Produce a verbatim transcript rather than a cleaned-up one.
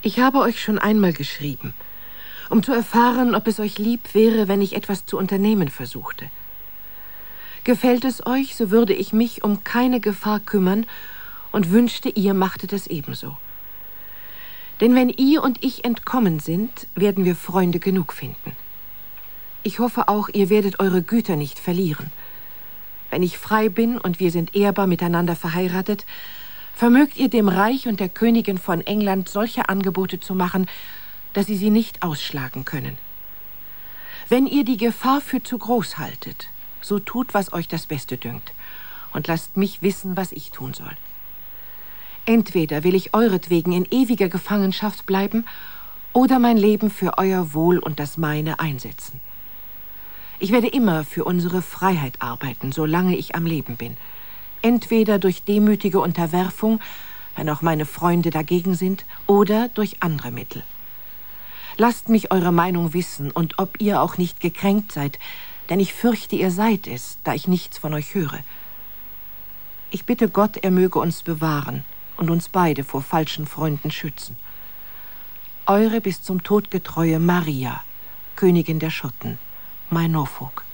Ich habe euch schon einmal geschrieben, um zu erfahren, ob es euch lieb wäre, wenn ich etwas zu unternehmen versuchte. Gefällt es euch, so würde ich mich um keine Gefahr kümmern und wünschte, ihr machtet es ebenso. Denn wenn ihr und ich entkommen sind, werden wir Freunde genug finden. Ich hoffe auch, ihr werdet eure Güter nicht verlieren. Wenn ich frei bin und wir sind ehrbar miteinander verheiratet, vermögt ihr dem Reich und der Königin von England solche Angebote zu machen, dass sie sie nicht ausschlagen können. Wenn ihr die Gefahr für zu groß haltet, so tut, was euch das Beste dünkt, und lasst mich wissen, was ich tun soll. Entweder will ich euretwegen in ewiger Gefangenschaft bleiben oder mein Leben für euer Wohl und das meine einsetzen. Ich werde immer für unsere Freiheit arbeiten, solange ich am Leben bin. Entweder durch demütige Unterwerfung, wenn auch meine Freunde dagegen sind, oder durch andere Mittel. Lasst mich eure Meinung wissen und ob ihr auch nicht gekränkt seid, denn ich fürchte, ihr seid es, da ich nichts von euch höre. Ich bitte Gott, er möge uns bewahren und uns beide vor falschen Freunden schützen. Eure bis zum Tod getreue Maria, Königin der Schotten, my Norfolk.